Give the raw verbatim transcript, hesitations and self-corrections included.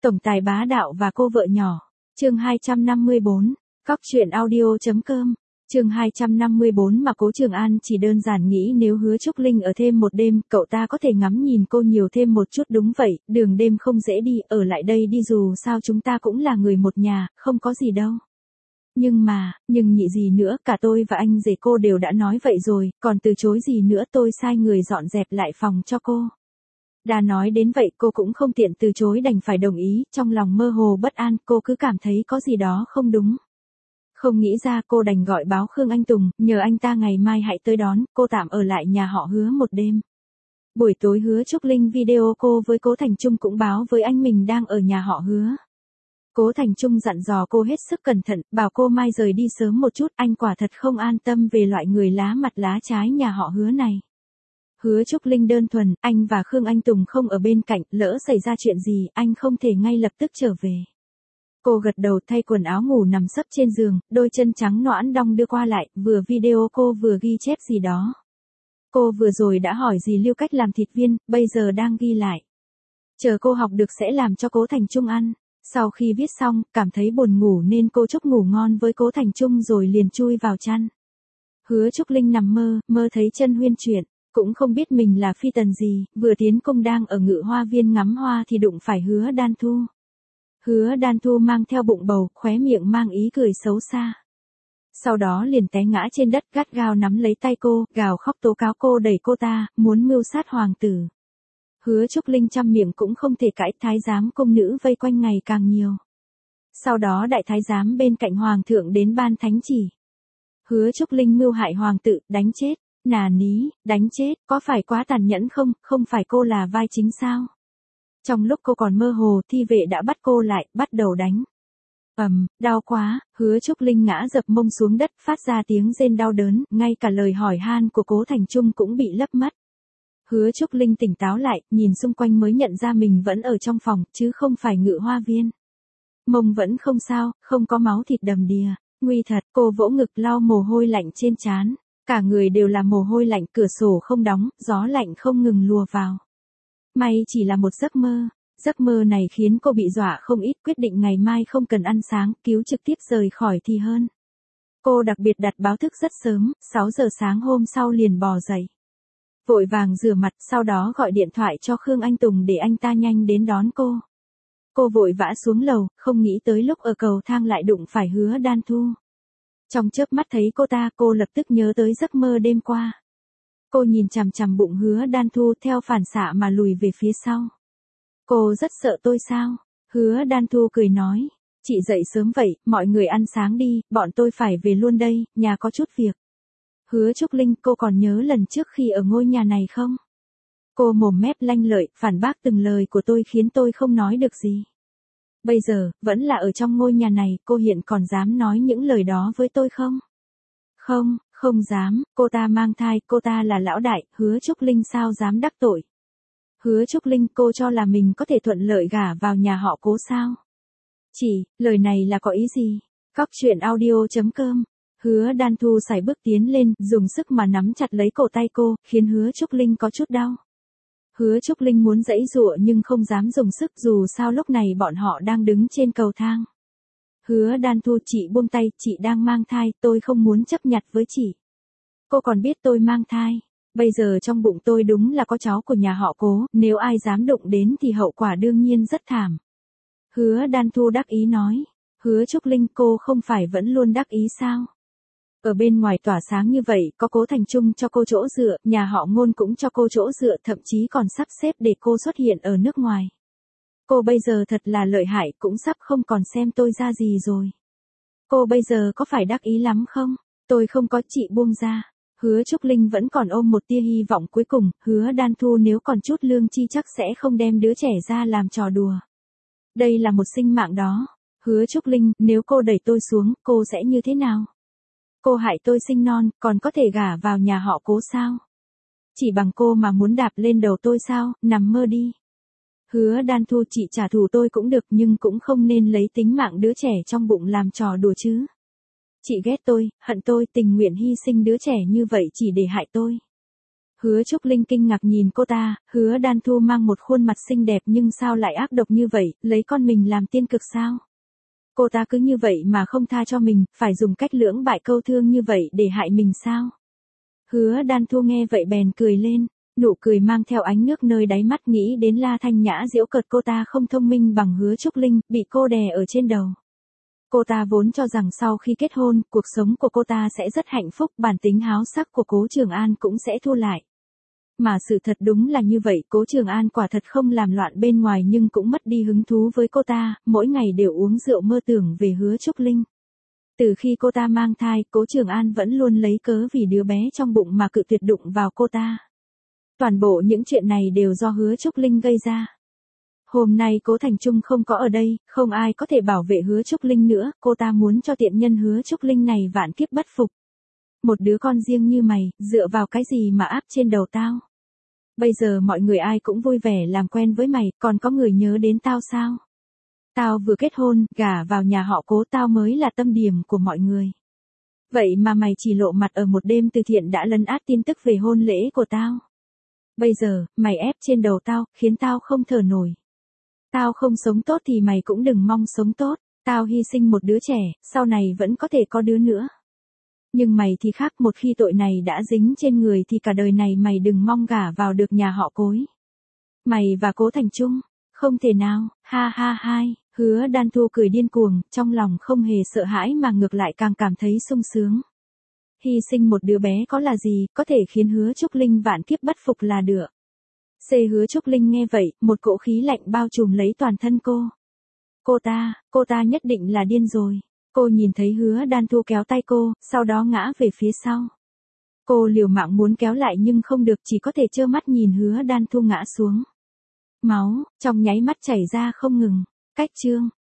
Tổng tài bá đạo và cô vợ nhỏ. Chương hai trăm năm mươi bốn. Cóc truyện audio.com. Chương hai trăm năm mươi bốn mà Cố Trường An chỉ đơn giản nghĩ nếu Hứa Trúc Linh ở thêm một đêm, cậu ta có thể ngắm nhìn cô nhiều thêm một chút. Đúng vậy, đường đêm không dễ đi, ở lại đây đi, dù sao chúng ta cũng là người một nhà, không có gì đâu. Nhưng mà, nhưng nhị gì nữa, cả tôi và anh rể cô đều đã nói vậy rồi, còn từ chối gì nữa, tôi sai người dọn dẹp lại phòng cho cô. Đã nói đến vậy cô cũng không tiện từ chối, đành phải đồng ý, trong lòng mơ hồ bất an, cô cứ cảm thấy có gì đó không đúng. Không nghĩ ra cô đành gọi báo Khương Anh Tùng, nhờ anh ta ngày mai hãy tới đón, cô tạm ở lại nhà họ Hứa một đêm. Buổi tối Hứa Trúc Linh video cô với Cố Thành Trung cũng báo với anh mình đang ở nhà họ Hứa. Cố Thành Trung dặn dò cô hết sức cẩn thận, bảo cô mai rời đi sớm một chút, anh quả thật không an tâm về loại người lá mặt lá trái nhà họ Hứa này. Hứa Trúc Linh đơn thuần, anh và Khương Anh Tùng không ở bên cạnh, lỡ xảy ra chuyện gì, anh không thể ngay lập tức trở về. Cô gật đầu thay quần áo ngủ nằm sấp trên giường, đôi chân trắng nõn đong đưa qua lại, vừa video cô vừa ghi chép gì đó. Cô vừa rồi đã hỏi dì Lưu cách làm thịt viên, bây giờ đang ghi lại. Chờ cô học được sẽ làm cho Cố Thành Trung ăn. Sau khi viết xong, cảm thấy buồn ngủ nên cô chúc ngủ ngon với Cố Thành Trung rồi liền chui vào chăn. Hứa Trúc Linh nằm mơ, mơ thấy Chân Huyên chuyển. Cũng không biết mình là phi tần gì, vừa tiến công đang ở Ngự Hoa Viên ngắm hoa thì đụng phải Hứa Đan Thu. Hứa Đan Thu mang theo bụng bầu, khóe miệng mang ý cười xấu xa. Sau đó liền té ngã trên đất, gắt gao nắm lấy tay cô, gào khóc tố cáo cô đẩy cô ta, muốn mưu sát hoàng tử. Hứa Trúc Linh trăm miệng cũng không thể cãi, thái giám cung nữ vây quanh ngày càng nhiều. Sau đó đại thái giám bên cạnh hoàng thượng đến ban thánh chỉ. Hứa Trúc Linh mưu hại hoàng tử, đánh chết. Nà ní, đánh chết, có phải quá tàn nhẫn không, không phải cô là vai chính sao? Trong lúc cô còn mơ hồ, thi vệ đã bắt cô lại, bắt đầu đánh. Ầm, um, đau quá, Hứa Trúc Linh ngã dập mông xuống đất, phát ra tiếng rên đau đớn, ngay cả lời hỏi han của Cố Thành Trung cũng bị lấp mất. Hứa Trúc Linh tỉnh táo lại, nhìn xung quanh mới nhận ra mình vẫn ở trong phòng, chứ không phải Ngự Hoa Viên. Mông vẫn không sao, không có máu thịt đầm đìa, nguy thật, cô vỗ ngực lau mồ hôi lạnh trên trán. Cả người đều là mồ hôi lạnh, cửa sổ không đóng, gió lạnh không ngừng lùa vào. May chỉ là một giấc mơ, giấc mơ này khiến cô bị dọa không ít, quyết định ngày mai không cần ăn sáng, cứu trực tiếp rời khỏi thì hơn. Cô đặc biệt đặt báo thức rất sớm, sáu giờ sáng hôm sau liền bò dậy. Vội vàng rửa mặt, sau đó gọi điện thoại cho Khương Anh Tùng để anh ta nhanh đến đón cô. Cô vội vã xuống lầu, không nghĩ tới lúc ở cầu thang lại đụng phải Hứa Đan Thu. Trong chớp mắt thấy cô ta, cô lập tức nhớ tới giấc mơ đêm qua. Cô nhìn chằm chằm bụng Hứa Đan Thu theo phản xạ mà lùi về phía sau. Cô rất sợ tôi sao? Hứa Đan Thu cười nói. Chị dậy sớm vậy, mọi người ăn sáng đi, bọn tôi phải về luôn đây, nhà có chút việc. Hứa Trúc Linh, cô còn nhớ lần trước khi ở ngôi nhà này không? Cô mồm mép lanh lợi, phản bác từng lời của tôi khiến tôi không nói được gì. Bây giờ, vẫn là ở trong ngôi nhà này, cô hiện còn dám nói những lời đó với tôi không? Không, không dám, cô ta mang thai, cô ta là lão đại, Hứa Trúc Linh sao dám đắc tội? Hứa Trúc Linh, cô cho là mình có thể thuận lợi gả vào nhà họ Cố sao? Chỉ, lời này là có ý gì? Cóc truyện audio.com. Hứa Đan Thu sải bước tiến lên, dùng sức mà nắm chặt lấy cổ tay cô, khiến Hứa Trúc Linh có chút đau. Hứa Trúc Linh muốn giãy giụa nhưng không dám dùng sức, dù sao lúc này bọn họ đang đứng trên cầu thang. Hứa Đan Thu, chị buông tay, chị đang mang thai, tôi không muốn chấp nhặt với chị. Cô còn biết tôi mang thai, bây giờ trong bụng tôi đúng là có cháu của nhà họ Cố, nếu ai dám đụng đến thì hậu quả đương nhiên rất thảm. Hứa Đan Thu đắc ý nói. Hứa Trúc Linh, cô không phải vẫn luôn đắc ý sao? Ở bên ngoài tỏa sáng như vậy, có Cố Thành Trung cho cô chỗ dựa, nhà họ Ngôn cũng cho cô chỗ dựa, thậm chí còn sắp xếp để cô xuất hiện ở nước ngoài. Cô bây giờ thật là lợi hại, cũng sắp không còn xem tôi ra gì rồi. Cô bây giờ có phải đắc ý lắm không? Tôi không có, chị buông ra. Hứa Trúc Linh vẫn còn ôm một tia hy vọng cuối cùng, Hứa Đan Thu nếu còn chút lương chi chắc sẽ không đem đứa trẻ ra làm trò đùa. Đây là một sinh mạng đó. Hứa Trúc Linh, nếu cô đẩy tôi xuống, cô sẽ như thế nào? Cô hại tôi sinh non, còn có thể gả vào nhà họ Cố sao? Chỉ bằng cô mà muốn đạp lên đầu tôi sao, nằm mơ đi. Hứa Đan Thu, chị trả thù tôi cũng được nhưng cũng không nên lấy tính mạng đứa trẻ trong bụng làm trò đùa chứ. Chị ghét tôi, hận tôi, tình nguyện hy sinh đứa trẻ như vậy chỉ để hại tôi. Hứa Trúc Linh kinh ngạc nhìn cô ta, Hứa Đan Thu mang một khuôn mặt xinh đẹp nhưng sao lại ác độc như vậy, lấy con mình làm tiên cực sao? Cô ta cứ như vậy mà không tha cho mình, phải dùng cách lưỡng bại câu thương như vậy để hại mình sao? Hứa Đan Thu nghe vậy bèn cười lên, nụ cười mang theo ánh nước nơi đáy mắt, nghĩ đến La Thanh Nhã giễu cợt cô ta không thông minh bằng Hứa Trúc Linh, bị cô đè ở trên đầu. Cô ta vốn cho rằng sau khi kết hôn, cuộc sống của cô ta sẽ rất hạnh phúc, bản tính háo sắc của Cố Trường An cũng sẽ thu lại. Mà sự thật đúng là như vậy, Cố Trường An quả thật không làm loạn bên ngoài nhưng cũng mất đi hứng thú với cô ta, mỗi ngày đều uống rượu mơ tưởng về Hứa Trúc Linh. Từ khi cô ta mang thai, Cố Trường An vẫn luôn lấy cớ vì đứa bé trong bụng mà cự tuyệt đụng vào cô ta. Toàn bộ những chuyện này đều do Hứa Trúc Linh gây ra. Hôm nay Cố Thành Trung không có ở đây, không ai có thể bảo vệ Hứa Trúc Linh nữa, cô ta muốn cho tiện nhân Hứa Trúc Linh này vạn kiếp bất phục. Một đứa con riêng như mày, dựa vào cái gì mà áp trên đầu tao? Bây giờ mọi người ai cũng vui vẻ làm quen với mày, còn có người nhớ đến tao sao? Tao vừa kết hôn, gả vào nhà họ Cố, tao mới là tâm điểm của mọi người. Vậy mà mày chỉ lộ mặt ở một đêm từ thiện đã lấn át tin tức về hôn lễ của tao. Bây giờ, mày ép trên đầu tao, khiến tao không thở nổi. Tao không sống tốt thì mày cũng đừng mong sống tốt, tao hy sinh một đứa trẻ, sau này vẫn có thể có đứa nữa. Nhưng mày thì khác, một khi tội này đã dính trên người thì cả đời này mày đừng mong gả vào được nhà họ Cối. Mày và Cố Thành Trung, không thể nào, ha ha hai, Hứa Đan Thu cười điên cuồng, trong lòng không hề sợ hãi mà ngược lại càng cảm thấy sung sướng. Hy sinh một đứa bé có là gì, có thể khiến Hứa Trúc Linh vạn kiếp bất phục là được. Xê Hứa Trúc Linh nghe vậy, một cỗ khí lạnh bao trùm lấy toàn thân cô. Cô ta, cô ta nhất định là điên rồi. Cô nhìn thấy Hứa Đan Thu kéo tay cô, sau đó ngã về phía sau. Cô liều mạng muốn kéo lại nhưng không được, chỉ có thể trơ mắt nhìn Hứa Đan Thu ngã xuống. Máu, trong nháy mắt chảy ra không ngừng. Cách chương.